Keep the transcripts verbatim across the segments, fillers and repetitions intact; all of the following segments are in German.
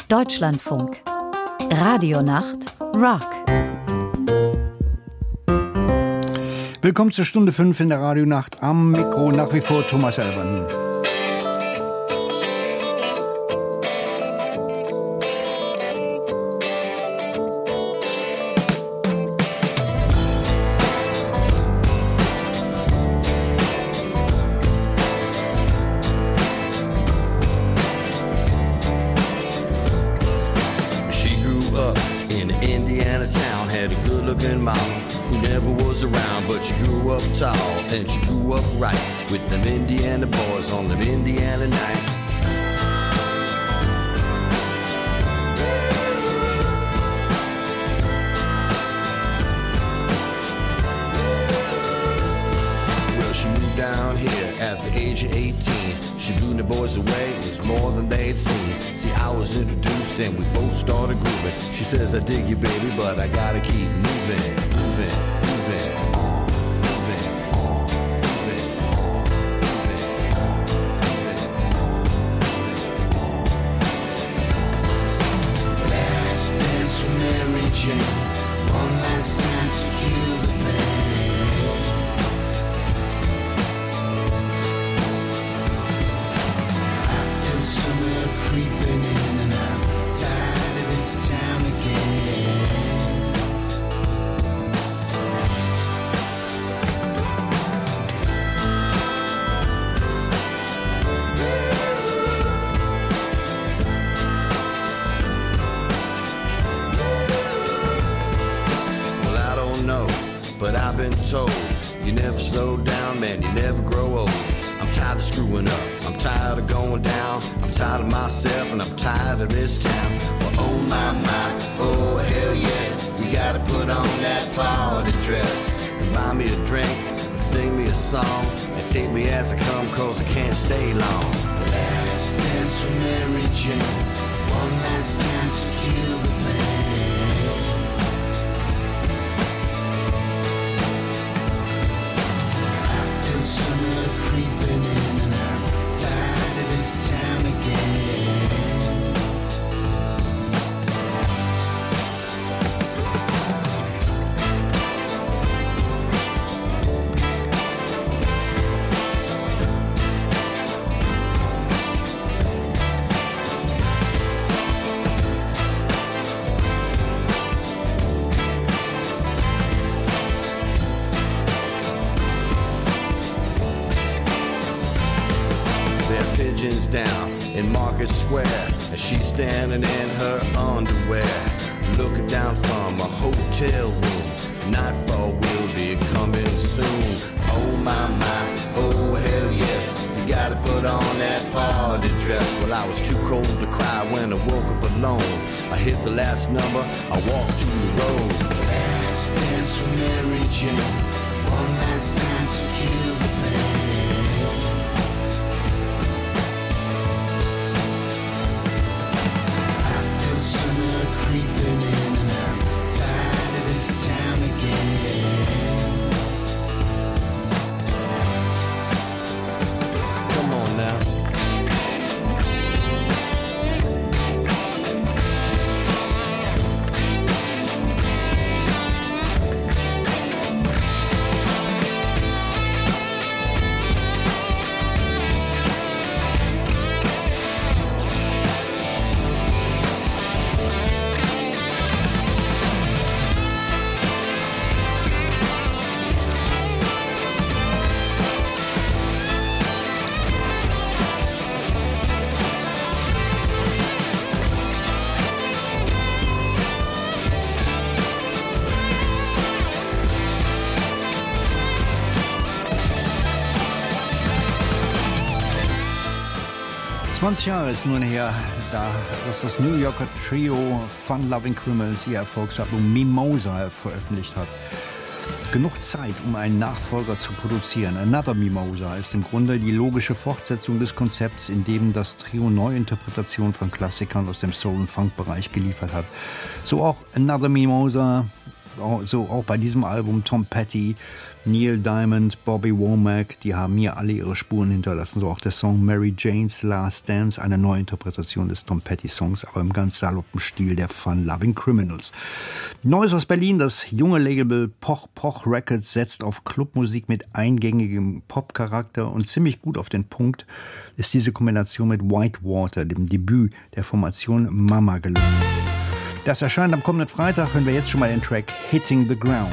Deutschlandfunk. Radionacht Rock. Willkommen zur Stunde fünf in der Radionacht. Am Mikro nach wie vor Thomas Elbernin. And she grew up right with them Indiana boys on them Indiana nights. Well, she moved down here at the age of eighteen. She blew the boys away, it was more than they'd seen. See, I was introduced and we both started grooving. She says, I dig you, baby, but I gotta keep moving, moving, moving. One last time to kill the pain. I feel summer creeping in and I'm tired of this town again. But I've been told, you never slow down, man, you never grow old. I'm tired of screwing up, I'm tired of going down, I'm tired of myself and I'm tired of this town. Well, oh my, my, oh hell yes, you gotta put on that party dress. And buy me a drink, and sing me a song, and take me as I come, cause I can't stay long. Last dance with Mary Jane, one last time to kill the pain. Summer creeping in and I'm tired of this town again. Down in Market Square, and she's standing in her underwear, looking down from a hotel room. Nightfall will be coming soon. Oh my my, oh hell yes, you gotta put on that party dress. Well, I was too cold to cry when I woke up alone. I hit the last number, I walked to the road. Last dance with Mary Jane, one last time to kill the pain. Summer creeping in and I'm tired of this town again. Come on now. zwanzig Jahre ist nun her, da das New Yorker Trio Fun Loving Criminals ihr Erfolgsalbum Mimosa veröffentlicht hat. Genug Zeit, um einen Nachfolger zu produzieren. Another Mimosa ist im Grunde die logische Fortsetzung des Konzepts, in dem das Trio Neuinterpretationen von Klassikern aus dem Soul- und Funk-Bereich geliefert hat. So auch Another Mimosa, so auch bei diesem Album Tom Petty, Neil Diamond, Bobby Womack, die haben hier alle ihre Spuren hinterlassen. So auch der Song Mary Jane's Last Dance, eine Neuinterpretation des Tom Petty-Songs, aber im ganz saloppen Stil der Fun Loving Criminals. Neues aus Berlin, das junge Label Poch Poch Records setzt auf Clubmusik mit eingängigem Pop-Charakter und ziemlich gut auf den Punkt ist diese Kombination mit Whitewater, dem Debüt der Formation Mama, gelungen. Das erscheint am kommenden Freitag, hören wir jetzt schon mal den Track Hitting the Ground.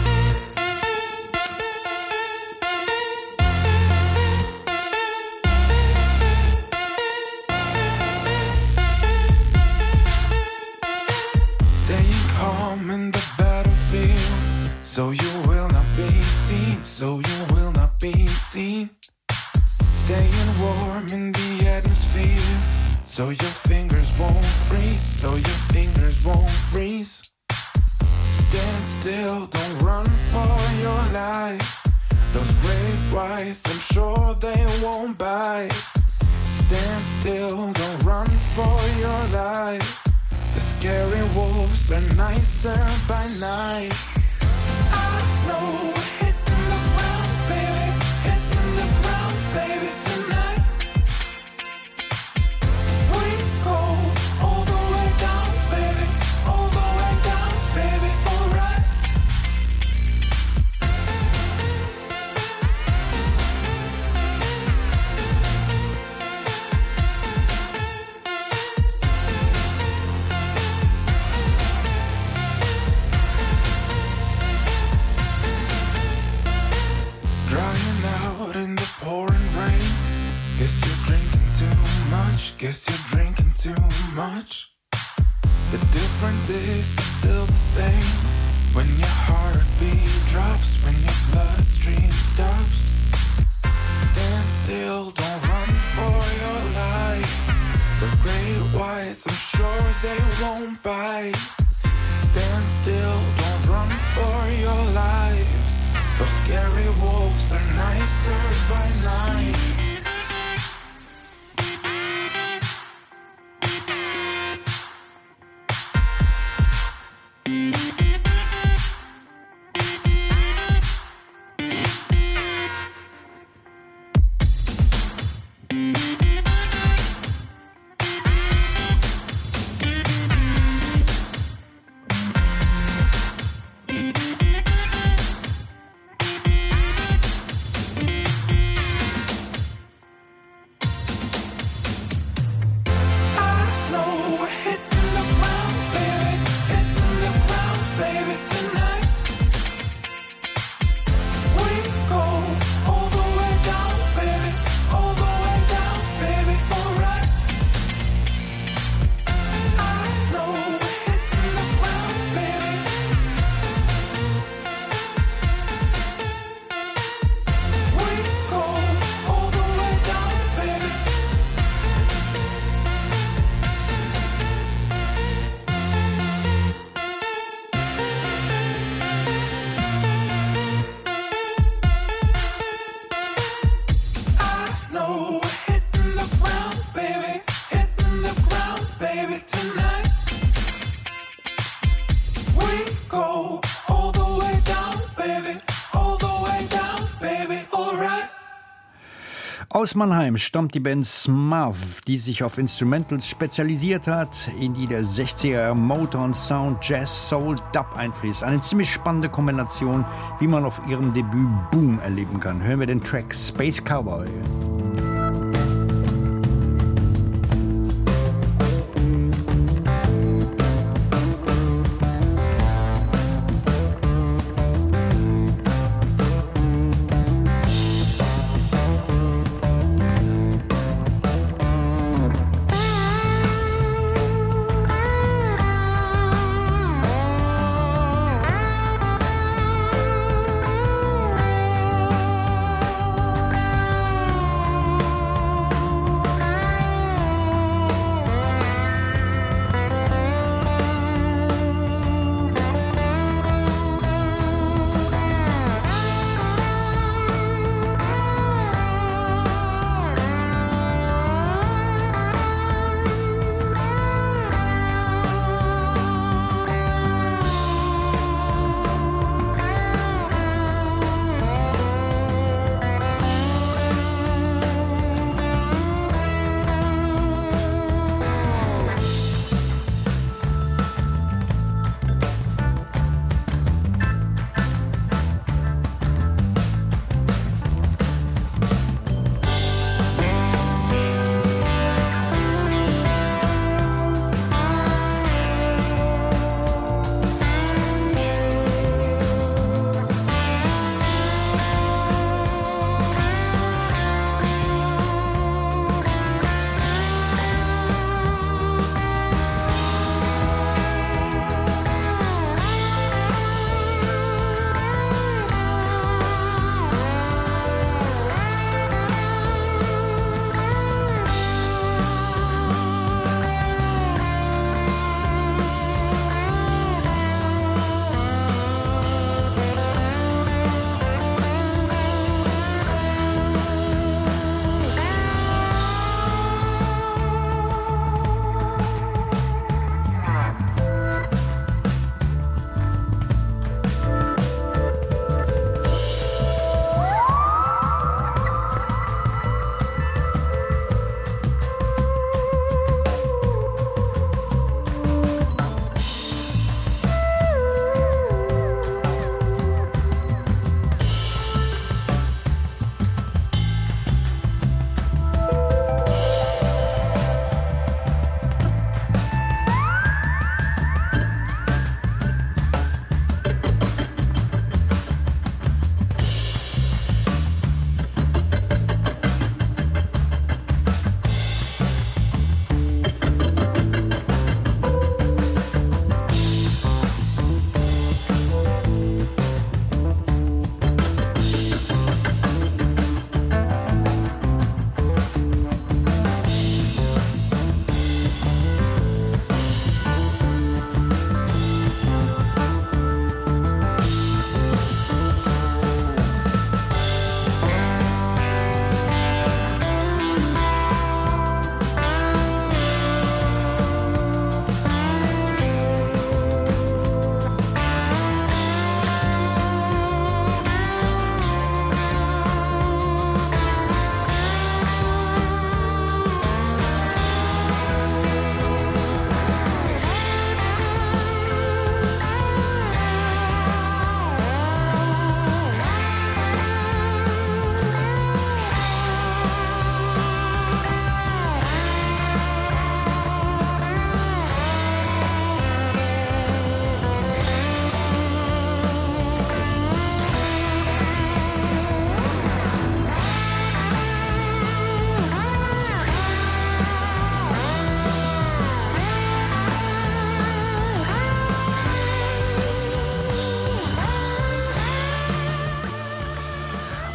So you will not be seen, so you will not be seen. Staying warm in the atmosphere, so your fingers won't freeze, so your fingers won't freeze. Stand still, don't run for your life. Those great whites, I'm sure they won't bite. Stand still, don't run for your life. The scary wolves are nicer by night. I know we're hitting the ground, baby, hitting the ground, baby, tonight. We go all the way down, baby, all the way down, baby, alright. Drying out in the pouring rain. Guess you're drinking too much. Guess you're drinking too much. The difference is it's still the same. When your heartbeat drops, when your bloodstream stops. Stand still, don't run for your life. The great whites, I'm sure they won't bite. Stand still, don't run for your life. Those scary wolves are nicer by night. Aus Mannheim stammt die Band Smav, die sich auf Instrumentals spezialisiert hat, in die der sechziger Motown Sound, Jazz, Soul, Dub einfließt. Eine ziemlich spannende Kombination, wie man auf ihrem Debüt Boom erleben kann. Hören wir den Track Space Cowboy.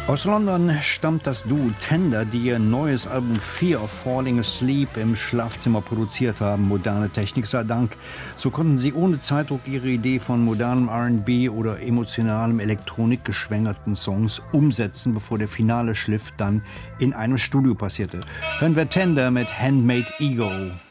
Aus London stammt das Duo Tender, die ihr neues Album Fear of Falling Asleep im Schlafzimmer produziert haben. Moderne Technik sei Dank. So konnten sie ohne Zeitdruck ihre Idee von modernem R and B oder emotionalem Elektronik geschwängerten Songs umsetzen, bevor der finale Schliff dann in einem Studio passierte. Hören wir Tender mit Handmade Ego.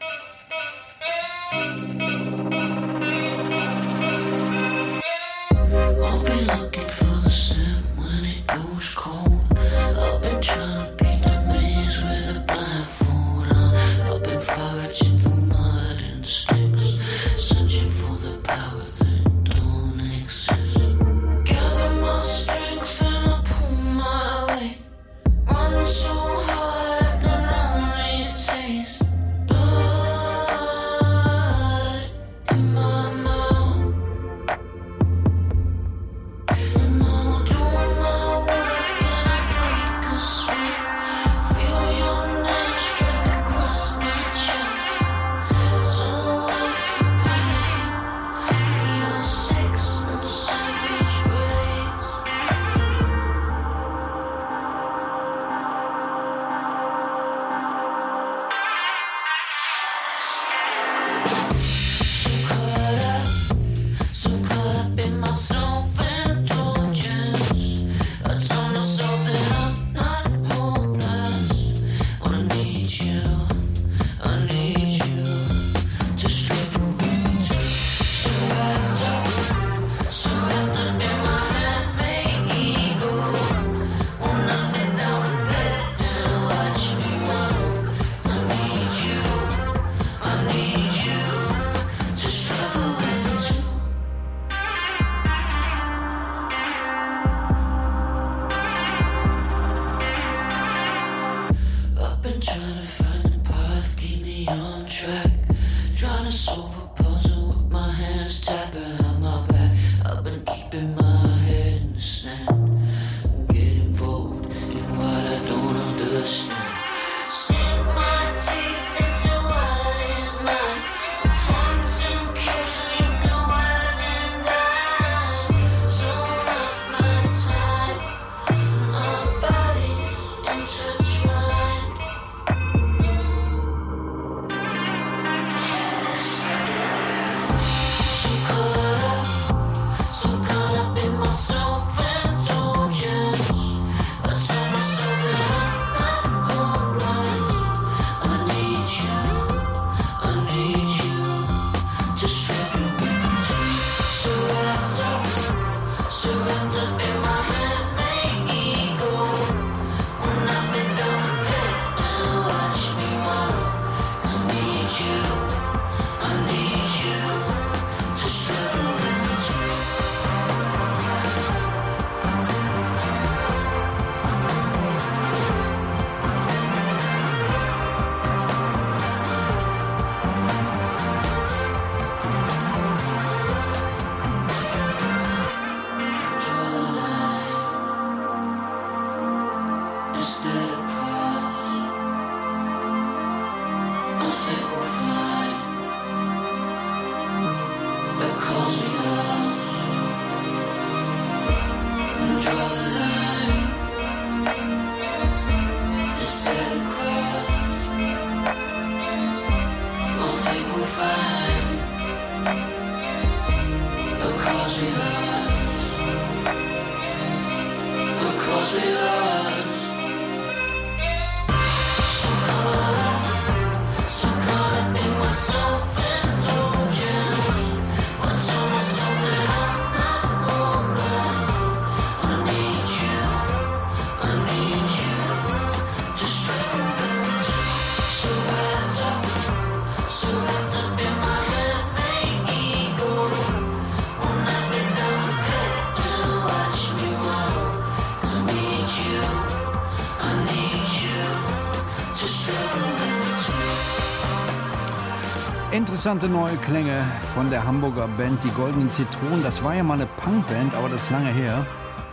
Interessante neue Klänge von der Hamburger Band Die Goldenen Zitronen. Das war ja mal eine Punkband, aber das ist lange her.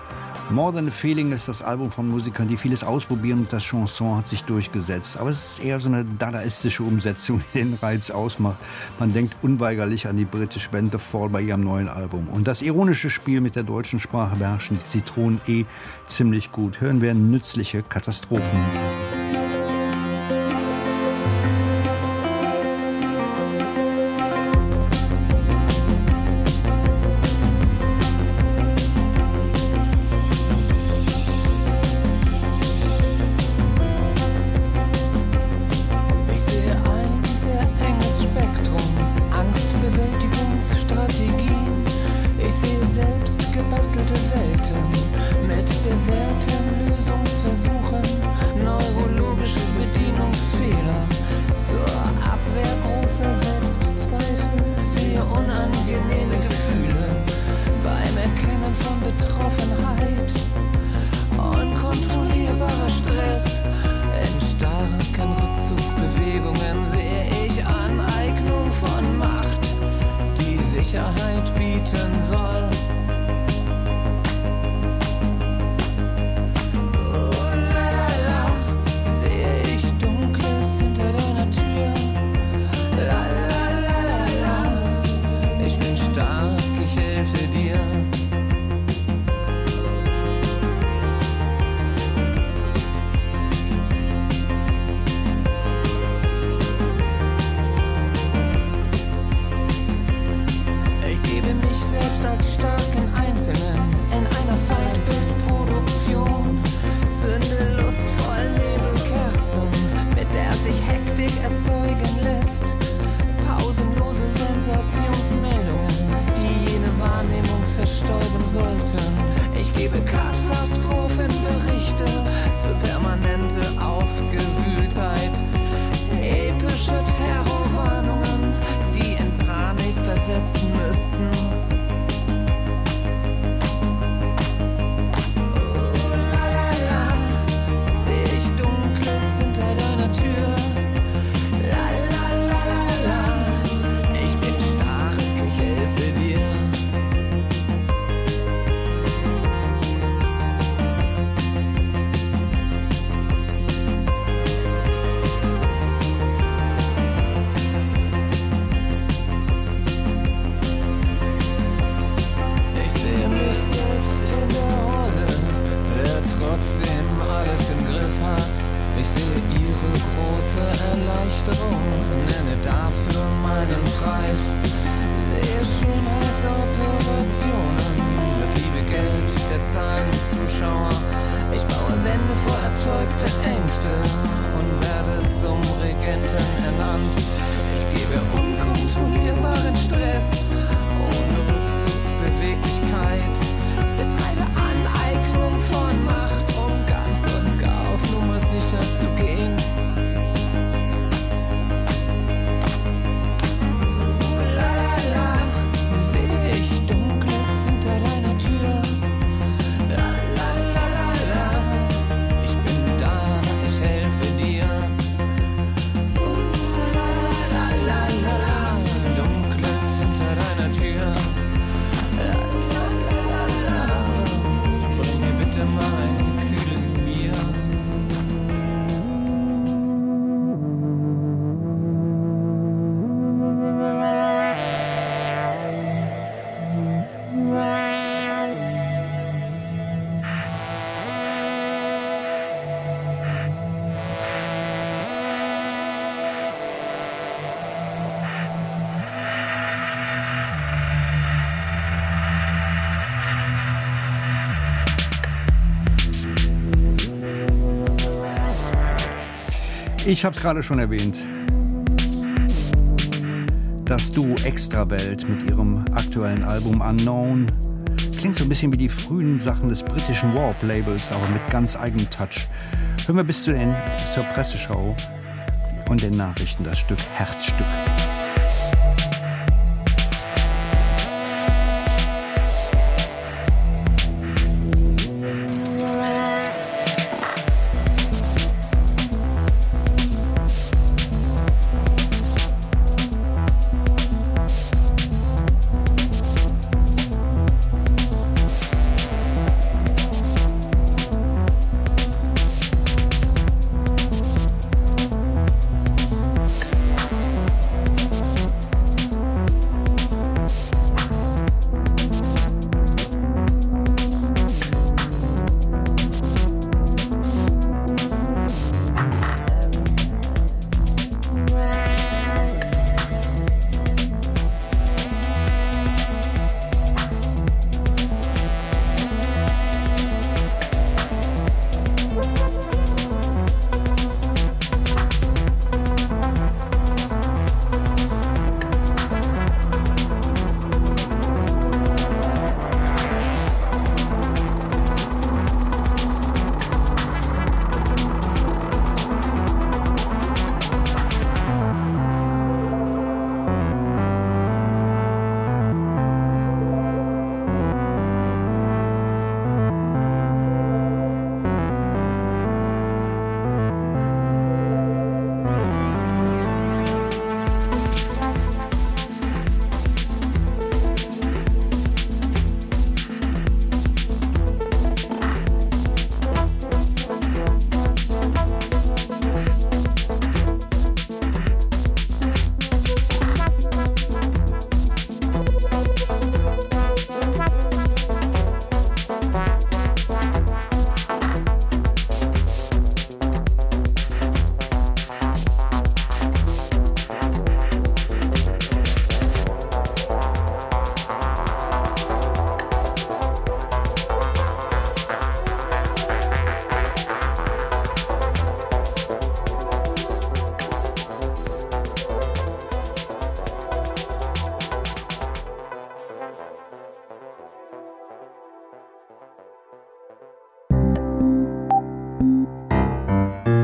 More Than a Feeling ist das Album von Musikern, die vieles ausprobieren und das Chanson hat sich durchgesetzt. Aber es ist eher so eine dadaistische Umsetzung, die den Reiz ausmacht. Man denkt unweigerlich an die britische Band The Fall bei ihrem neuen Album. Und das ironische Spiel mit der deutschen Sprache beherrschen die Zitronen eh ziemlich gut. Hören wir nützliche Katastrophen. Ich habe es gerade schon erwähnt. Das Duo Extrawelt mit ihrem aktuellen Album Unknown klingt so ein bisschen wie die frühen Sachen des britischen Warp-Labels, aber mit ganz eigenem Touch. Hören wir bis zu den, zur Presseschau und den Nachrichten das Stück Herzstück.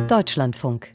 Deutschlandfunk.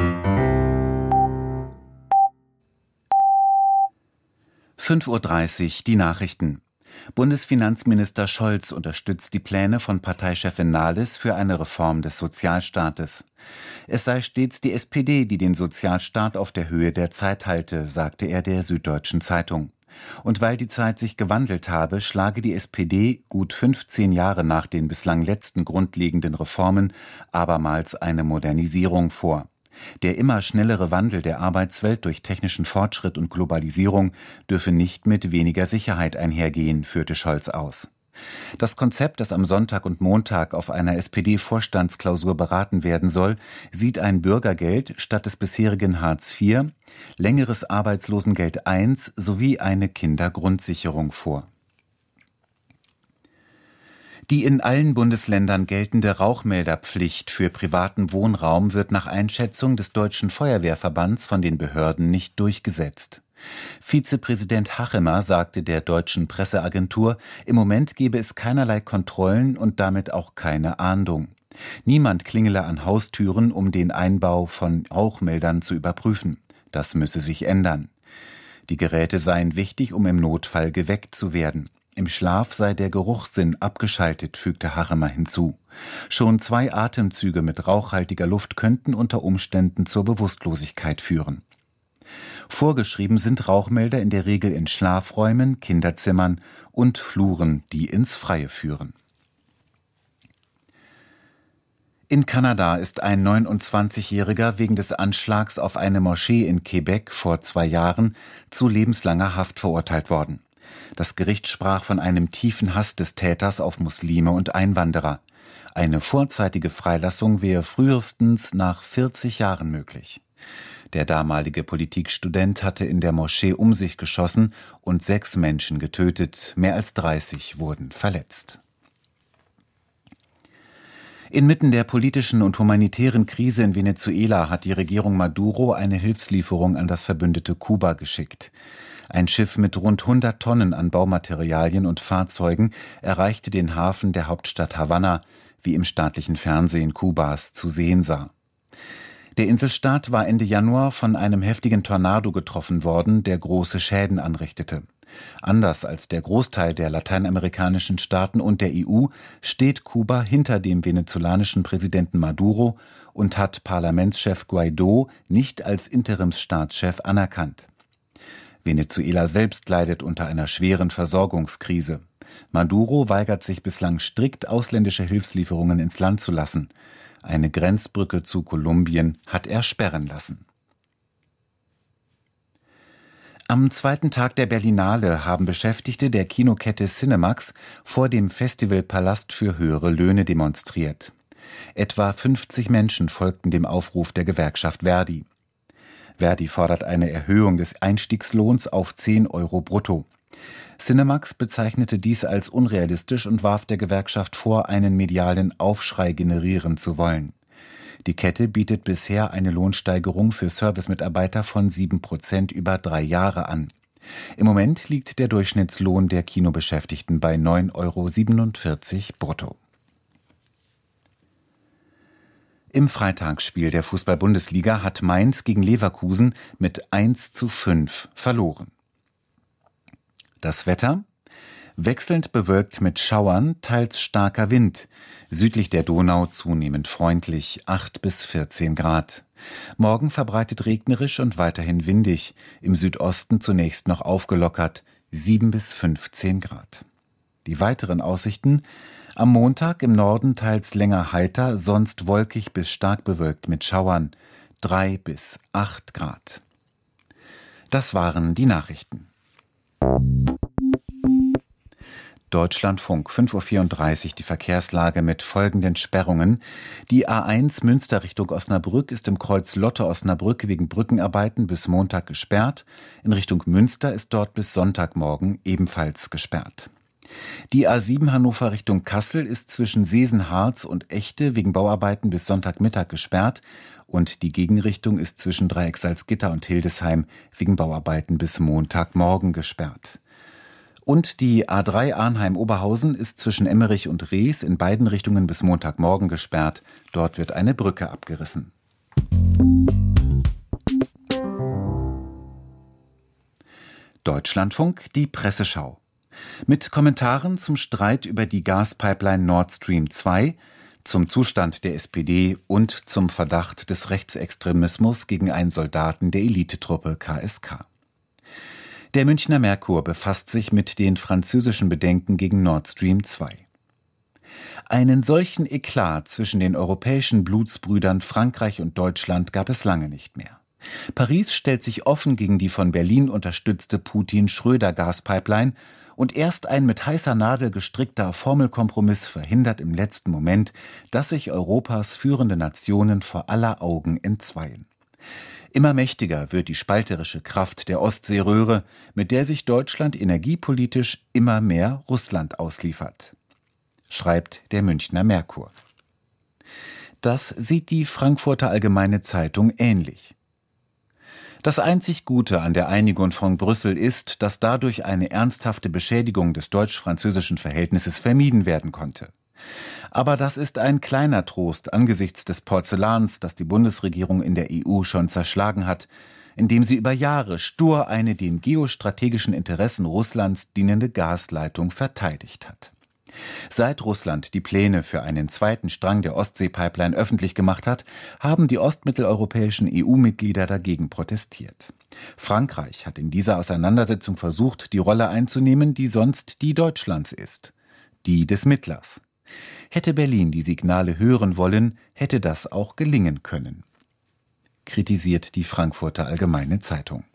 fünf Uhr dreißig, die Nachrichten. Bundesfinanzminister Scholz unterstützt die Pläne von Parteichefin Nahles für eine Reform des Sozialstaates. Es sei stets die S P D, die den Sozialstaat auf der Höhe der Zeit halte, sagte er der Süddeutschen Zeitung. Und weil die Zeit sich gewandelt habe, schlage die S P D gut fünfzehn Jahre nach den bislang letzten grundlegenden Reformen abermals eine Modernisierung vor. Der immer schnellere Wandel der Arbeitswelt durch technischen Fortschritt und Globalisierung dürfe nicht mit weniger Sicherheit einhergehen, führte Scholz aus. Das Konzept, das am Sonntag und Montag auf einer S P D-Vorstandsklausur beraten werden soll, sieht ein Bürgergeld statt des bisherigen Hartz vier, längeres Arbeitslosengeld eins sowie eine Kindergrundsicherung vor. Die in allen Bundesländern geltende Rauchmelderpflicht für privaten Wohnraum wird nach Einschätzung des Deutschen Feuerwehrverbands von den Behörden nicht durchgesetzt. Vizepräsident Hachemer sagte der deutschen Presseagentur, im Moment gebe es keinerlei Kontrollen und damit auch keine Ahndung. Niemand klingele an Haustüren, um den Einbau von Rauchmeldern zu überprüfen. Das müsse sich ändern. Die Geräte seien wichtig, um im Notfall geweckt zu werden. Im Schlaf sei der Geruchssinn abgeschaltet, fügte Hachemer hinzu. Schon zwei Atemzüge mit rauchhaltiger Luft könnten unter Umständen zur Bewusstlosigkeit führen. Vorgeschrieben sind Rauchmelder in der Regel in Schlafräumen, Kinderzimmern und Fluren, die ins Freie führen. In Kanada ist ein neunundzwanzigjähriger wegen des Anschlags auf eine Moschee in Quebec vor zwei Jahren zu lebenslanger Haft verurteilt worden. Das Gericht sprach von einem tiefen Hass des Täters auf Muslime und Einwanderer. Eine vorzeitige Freilassung wäre frühestens nach vierzig Jahren möglich. Der damalige Politikstudent hatte in der Moschee um sich geschossen und sechs Menschen getötet, mehr als dreißig wurden verletzt. Inmitten der politischen und humanitären Krise in Venezuela hat die Regierung Maduro eine Hilfslieferung an das verbündete Kuba geschickt. Ein Schiff mit rund hundert Tonnen an Baumaterialien und Fahrzeugen erreichte den Hafen der Hauptstadt Havanna, wie im staatlichen Fernsehen Kubas zu sehen sah. Der Inselstaat war Ende Januar von einem heftigen Tornado getroffen worden, der große Schäden anrichtete. Anders als der Großteil der lateinamerikanischen Staaten und der E U steht Kuba hinter dem venezolanischen Präsidenten Maduro und hat Parlamentschef Guaidó nicht als Interimsstaatschef anerkannt. Venezuela selbst leidet unter einer schweren Versorgungskrise. Maduro weigert sich bislang strikt, ausländische Hilfslieferungen ins Land zu lassen. Eine Grenzbrücke zu Kolumbien hat er sperren lassen. Am zweiten Tag der Berlinale haben Beschäftigte der Kinokette Cinemax vor dem Festivalpalast für höhere Löhne demonstriert. Etwa fünfzig Menschen folgten dem Aufruf der Gewerkschaft Verdi. Verdi fordert eine Erhöhung des Einstiegslohns auf zehn Euro brutto. Cinemax bezeichnete dies als unrealistisch und warf der Gewerkschaft vor, einen medialen Aufschrei generieren zu wollen. Die Kette bietet bisher eine Lohnsteigerung für Servicemitarbeiter von sieben Prozent über drei Jahre an. Im Moment liegt der Durchschnittslohn der Kinobeschäftigten bei neun Euro siebenundvierzig brutto. Im Freitagsspiel der Fußball-Bundesliga hat Mainz gegen Leverkusen mit eins zu fünf verloren. Das Wetter? Wechselnd bewölkt mit Schauern, teils starker Wind. Südlich der Donau zunehmend freundlich, acht bis vierzehn Grad. Morgen verbreitet regnerisch und weiterhin windig. Im Südosten zunächst noch aufgelockert, sieben bis fünfzehn Grad. Die weiteren Aussichten: am Montag im Norden teils länger heiter, sonst wolkig bis stark bewölkt mit Schauern, drei bis acht Grad. Das waren die Nachrichten. Deutschlandfunk, fünf Uhr vierunddreißig, die Verkehrslage mit folgenden Sperrungen. Die A eins Münster Richtung Osnabrück ist im Kreuz Lotte-Osnabrück wegen Brückenarbeiten bis Montag gesperrt. In Richtung Münster ist dort bis Sonntagmorgen ebenfalls gesperrt. Die A sieben Hannover Richtung Kassel ist zwischen Seesen-Harz und Echte wegen Bauarbeiten bis Sonntagmittag gesperrt und die Gegenrichtung ist zwischen Dreieck-Salzgitter und Hildesheim wegen Bauarbeiten bis Montagmorgen gesperrt. Und die A drei Arnheim-Oberhausen ist zwischen Emmerich und Rees in beiden Richtungen bis Montagmorgen gesperrt. Dort wird eine Brücke abgerissen. Deutschlandfunk, die Presseschau. Mit Kommentaren zum Streit über die Gaspipeline Nord Stream zwei, zum Zustand der S P D und zum Verdacht des Rechtsextremismus gegen einen Soldaten der Elitetruppe K S K. Der Münchner Merkur befasst sich mit den französischen Bedenken gegen Nord Stream zwei. Einen solchen Eklat zwischen den europäischen Blutsbrüdern Frankreich und Deutschland gab es lange nicht mehr. Paris stellt sich offen gegen die von Berlin unterstützte Putin-Schröder-Gaspipeline und erst ein mit heißer Nadel gestrickter Formelkompromiss verhindert im letzten Moment, dass sich Europas führende Nationen vor aller Augen entzweien. Immer mächtiger wird die spalterische Kraft der Ostseeröhre, mit der sich Deutschland energiepolitisch immer mehr Russland ausliefert, schreibt der Münchner Merkur. Das sieht die Frankfurter Allgemeine Zeitung ähnlich. Das einzig Gute an der Einigung von Brüssel ist, dass dadurch eine ernsthafte Beschädigung des deutsch-französischen Verhältnisses vermieden werden konnte. Aber das ist ein kleiner Trost angesichts des Porzellans, das die Bundesregierung in der E U schon zerschlagen hat, indem sie über Jahre stur eine den geostrategischen Interessen Russlands dienende Gasleitung verteidigt hat. Seit Russland die Pläne für einen zweiten Strang der Ostsee-Pipeline öffentlich gemacht hat, haben die ostmitteleuropäischen E U-Mitglieder dagegen protestiert. Frankreich hat in dieser Auseinandersetzung versucht, die Rolle einzunehmen, die sonst die Deutschlands ist, die des Mittlers. Hätte Berlin die Signale hören wollen, hätte das auch gelingen können, kritisiert die Frankfurter Allgemeine Zeitung.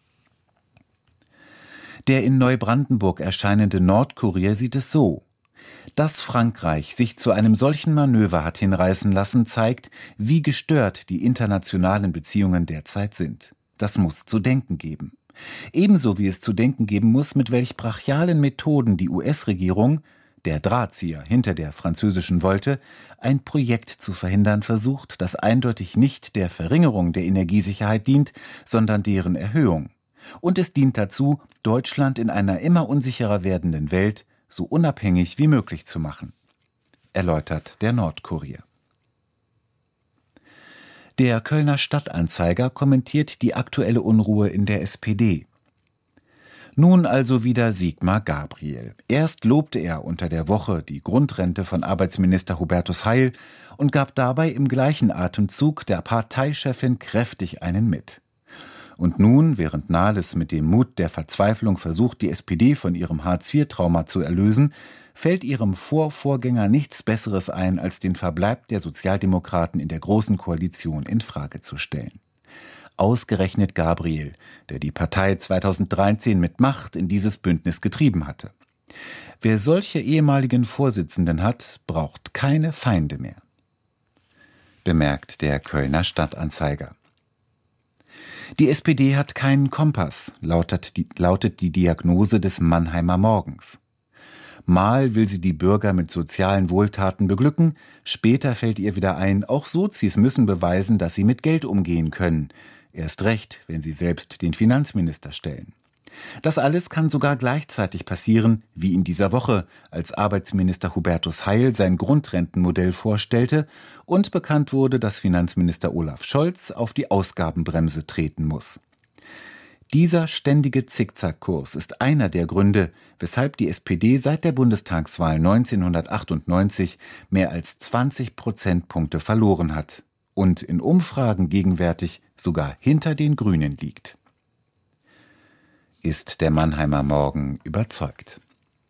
Der in Neubrandenburg erscheinende Nordkurier sieht es so: Dass Frankreich sich zu einem solchen Manöver hat hinreißen lassen, zeigt, wie gestört die internationalen Beziehungen derzeit sind. Das muss zu denken geben. Ebenso wie es zu denken geben muss, mit welch brachialen Methoden die U S-Regierung, der Drahtzieher hinter der französischen Wolte, ein Projekt zu verhindern versucht, das eindeutig nicht der Verringerung der Energiesicherheit dient, sondern deren Erhöhung. Und es dient dazu, Deutschland in einer immer unsicherer werdenden Welt so unabhängig wie möglich zu machen, erläutert der Nordkurier. Der Kölner Stadtanzeiger kommentiert die aktuelle Unruhe in der S P D. Nun also wieder Sigmar Gabriel. Erst lobte er unter der Woche die Grundrente von Arbeitsminister Hubertus Heil und gab dabei im gleichen Atemzug der Parteichefin kräftig einen mit. Und nun, während Nahles mit dem Mut der Verzweiflung versucht, die S P D von ihrem Hartz vier Trauma zu erlösen, fällt ihrem Vorvorgänger nichts Besseres ein, als den Verbleib der Sozialdemokraten in der Großen Koalition in Frage zu stellen. Ausgerechnet Gabriel, der die Partei zweitausenddreizehn mit Macht in dieses Bündnis getrieben hatte. Wer solche ehemaligen Vorsitzenden hat, braucht keine Feinde mehr, bemerkt der Kölner Stadtanzeiger. Die S P D hat keinen Kompass, lautet die, lautet die Diagnose des Mannheimer Morgens. Mal will sie die Bürger mit sozialen Wohltaten beglücken, später fällt ihr wieder ein, auch Sozis müssen beweisen, dass sie mit Geld umgehen können. Erst recht, wenn sie selbst den Finanzminister stellen. Das alles kann sogar gleichzeitig passieren, wie in dieser Woche, als Arbeitsminister Hubertus Heil sein Grundrentenmodell vorstellte und bekannt wurde, dass Finanzminister Olaf Scholz auf die Ausgabenbremse treten muss. Dieser ständige Zickzackkurs ist einer der Gründe, weshalb die S P D seit der Bundestagswahl neunzehnhundertachtundneunzig mehr als zwanzig Prozentpunkte verloren hat und in Umfragen gegenwärtig sogar hinter den Grünen liegt. Ist der Mannheimer Morgen überzeugt.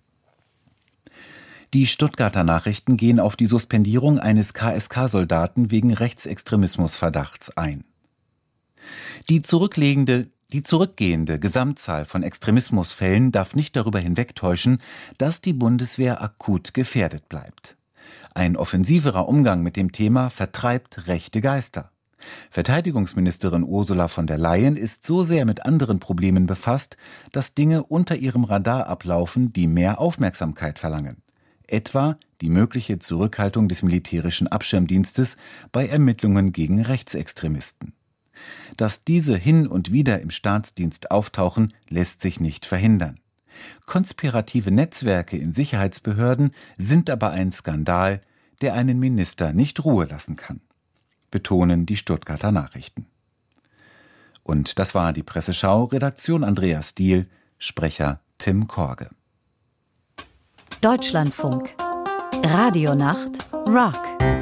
Die Stuttgarter Nachrichten gehen auf die Suspendierung eines K S K-Soldaten wegen Rechtsextremismusverdachts ein. Die zurücklegende Die zurückgehende Gesamtzahl von Extremismusfällen darf nicht darüber hinwegtäuschen, dass die Bundeswehr akut gefährdet bleibt. Ein offensiverer Umgang mit dem Thema vertreibt rechte Geister. Verteidigungsministerin Ursula von der Leyen ist so sehr mit anderen Problemen befasst, dass Dinge unter ihrem Radar ablaufen, die mehr Aufmerksamkeit verlangen. Etwa die mögliche Zurückhaltung des militärischen Abschirmdienstes bei Ermittlungen gegen Rechtsextremisten. Dass diese hin und wieder im Staatsdienst auftauchen, lässt sich nicht verhindern. Konspirative Netzwerke in Sicherheitsbehörden sind aber ein Skandal, der einen Minister nicht Ruhe lassen kann, betonen die Stuttgarter Nachrichten. Und das war die Presseschau, Redaktion Andreas Diehl, Sprecher Tim Korge. Deutschlandfunk. Radionacht Rock.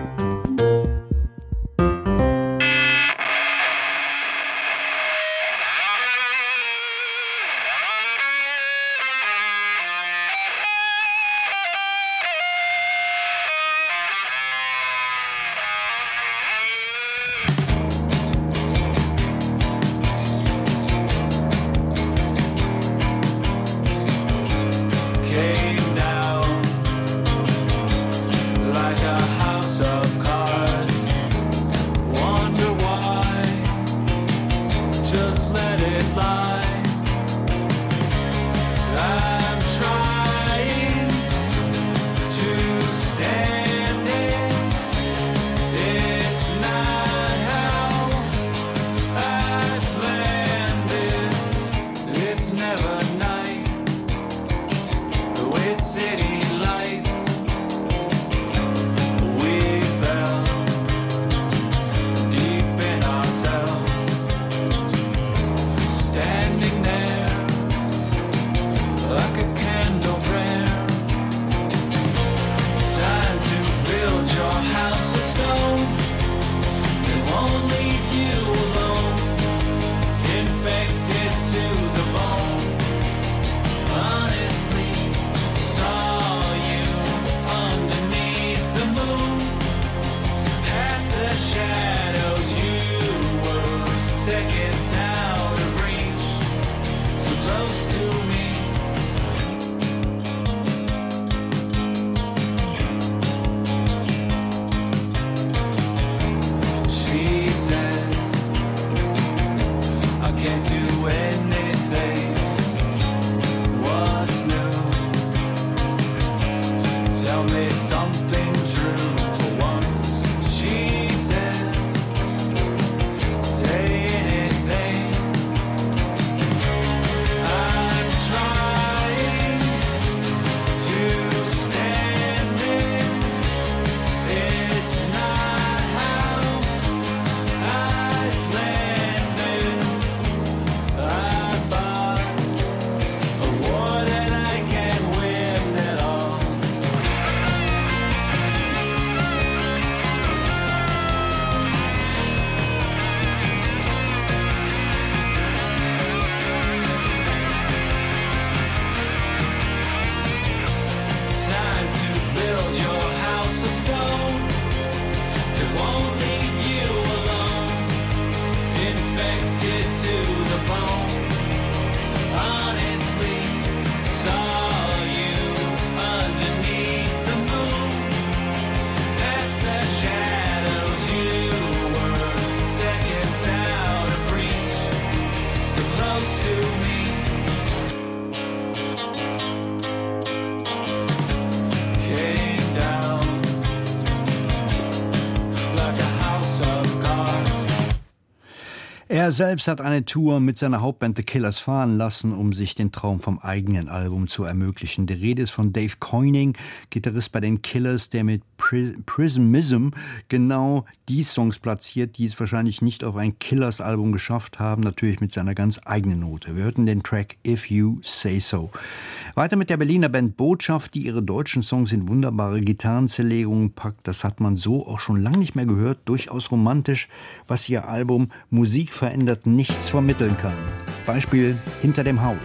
Er selbst hat eine Tour mit seiner Hauptband The Killers fahren lassen, um sich den Traum vom eigenen Album zu ermöglichen. Die Rede ist von Dave Koining, Gitarrist bei den Killers, der mit Pri- Prismism genau die Songs platziert, die es wahrscheinlich nicht auf ein Killers-Album geschafft haben, natürlich mit seiner ganz eigenen Note. Wir hörten den Track If You Say So. Weiter mit der Berliner Band Botschaft, die ihre deutschen Songs in wunderbare Gitarrenzerlegungen packt. Das hat man so auch schon lange nicht mehr gehört. Durchaus romantisch, was ihr Album Musik verändert nichts vermitteln kann. Beispiel Hinter dem Haus.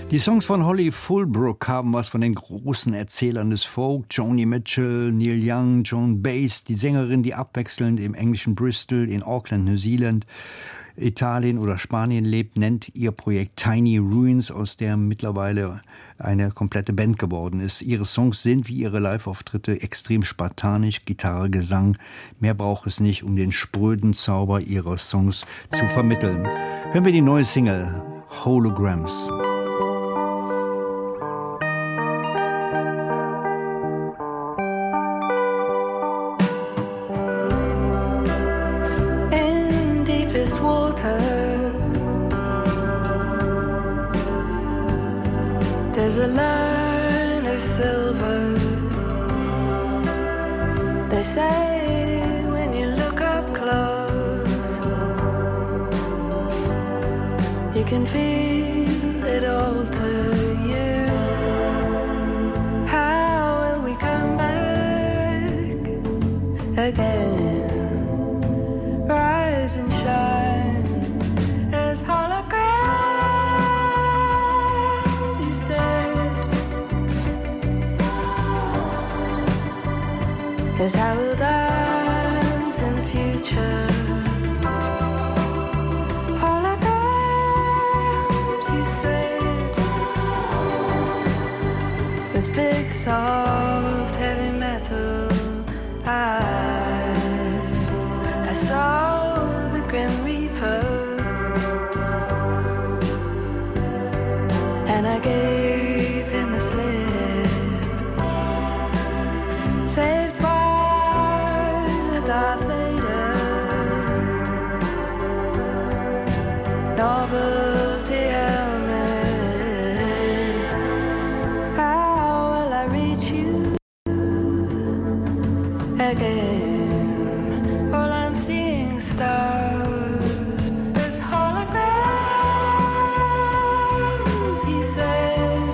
Die Songs von Holly Fulbrook haben was von den großen Erzählern des Folk. Joni Mitchell, Neil Young, Joan Baez, die Sängerin, die abwechselnd im englischen Bristol, in Auckland, Neuseeland, Italien oder Spanien lebt, nennt ihr Projekt Tiny Ruins, aus der mittlerweile eine komplette Band geworden ist. Ihre Songs sind wie ihre Live-Auftritte extrem spartanisch, Gitarre, Gesang. Mehr braucht es nicht, um den spröden Zauber ihrer Songs zu vermitteln. Hören wir die neue Single Holograms. There's a line of silver. They say when you look up close, you can feel it alter you. How will we come back again? Rise and shine as holograms. Cause I will dance in the future. Holograms, you said, with big, soft, heavy metal eyes. I saw the Grim Reaper, and I gave him the slip. Saved Darth Vader, knob of the helmet. How will I reach you again? All I'm seeing stars as holograms, he said.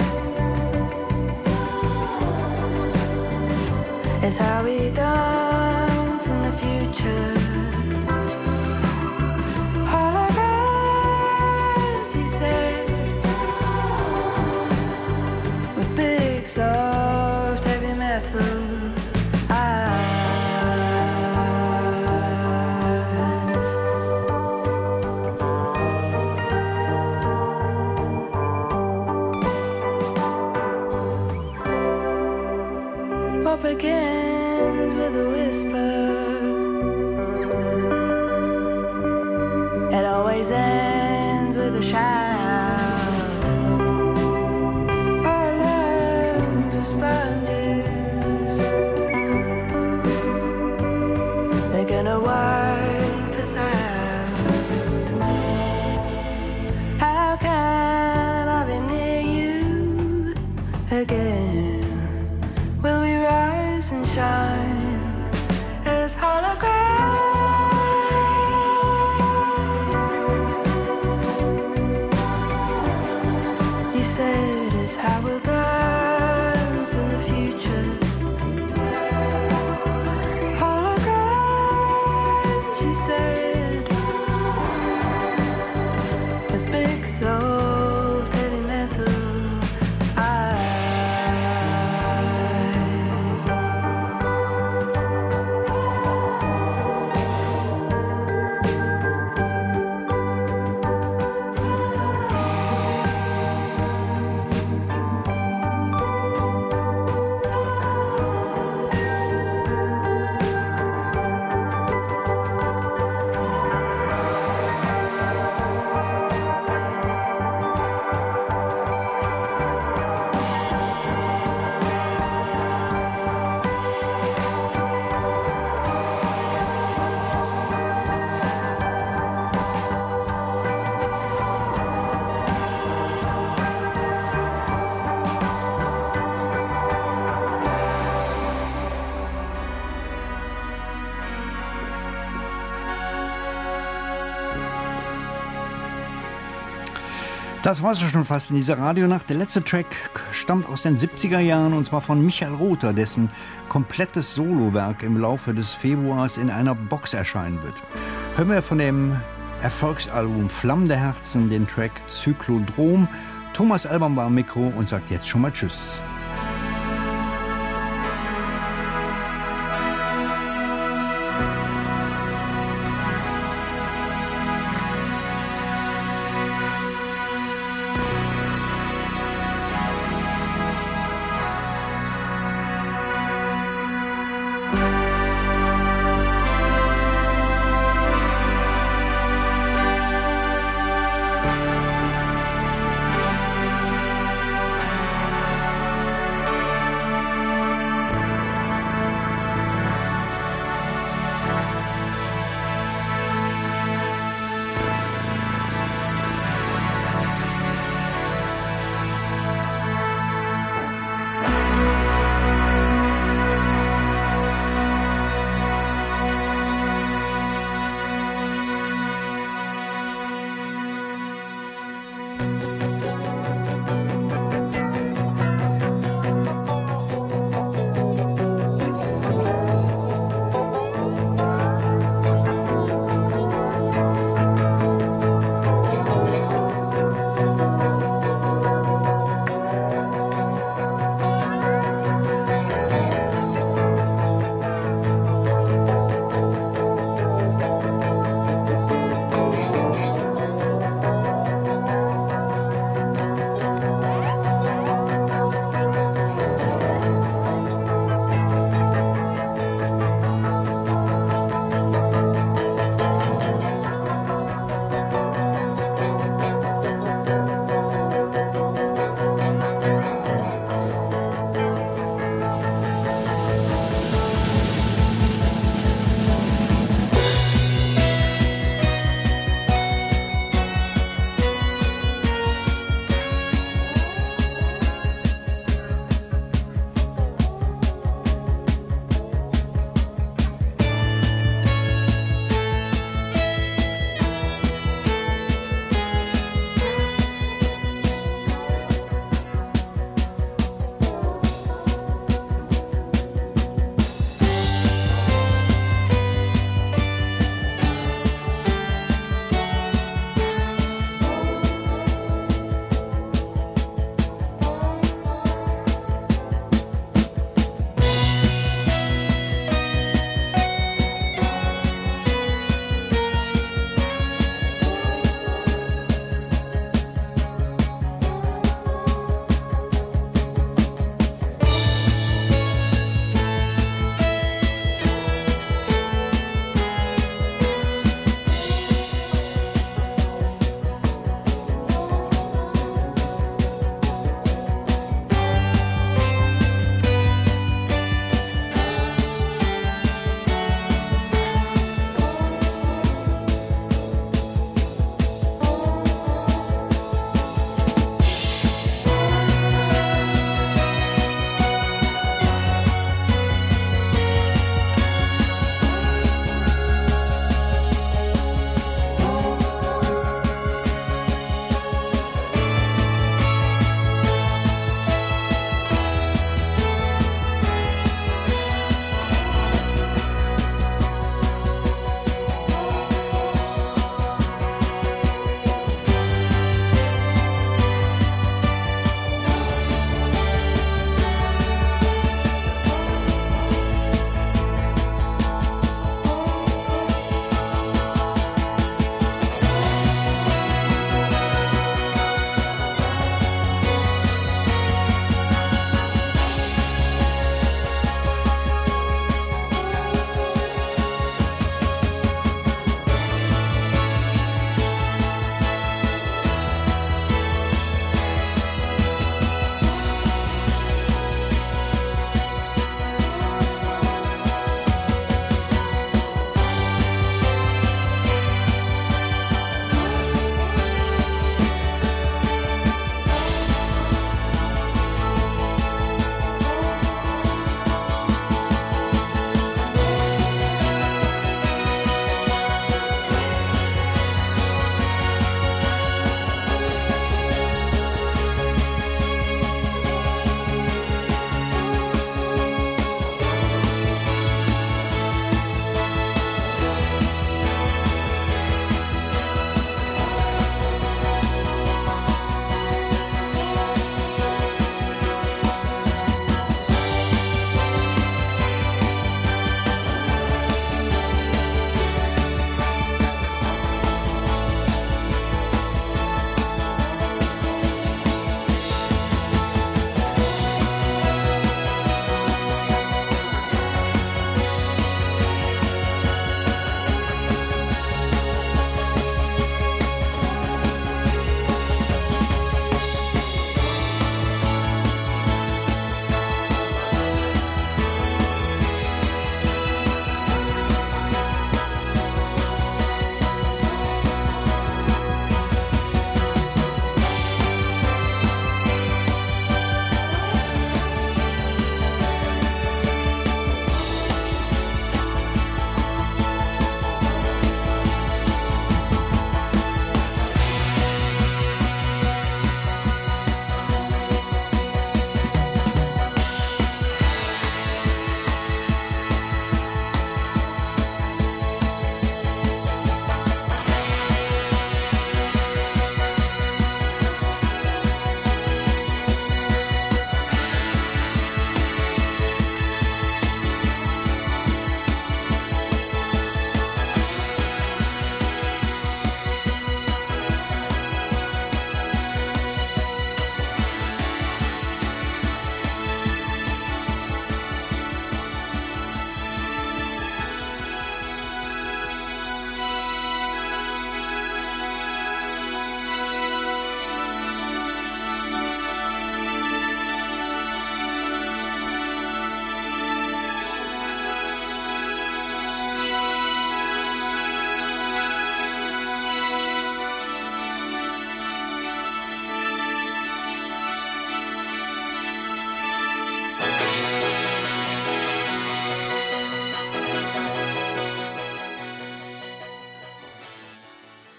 It's how we dance in the future. Holograms, he said, with big, soft, heavy metal eyes. What begins with a whisper, it always ends with a shout. Our lungs are sponges, they're gonna wipe us out. How can I be near you again? Will we rise and shine as holograms? You said it's how we'll dance in the future. Holograms, you said, with big soft heavy metal eyes. Das war es schon fast in dieser Radionacht. Der letzte Track stammt aus den siebziger Jahren und zwar von Michael Rother, dessen komplettes Solowerk im Laufe des Februars in einer Box erscheinen wird. Hören wir von dem Erfolgsalbum Flammende Herzen den Track Zyklodrom. Thomas Alban war am Mikro und sagt jetzt schon mal Tschüss.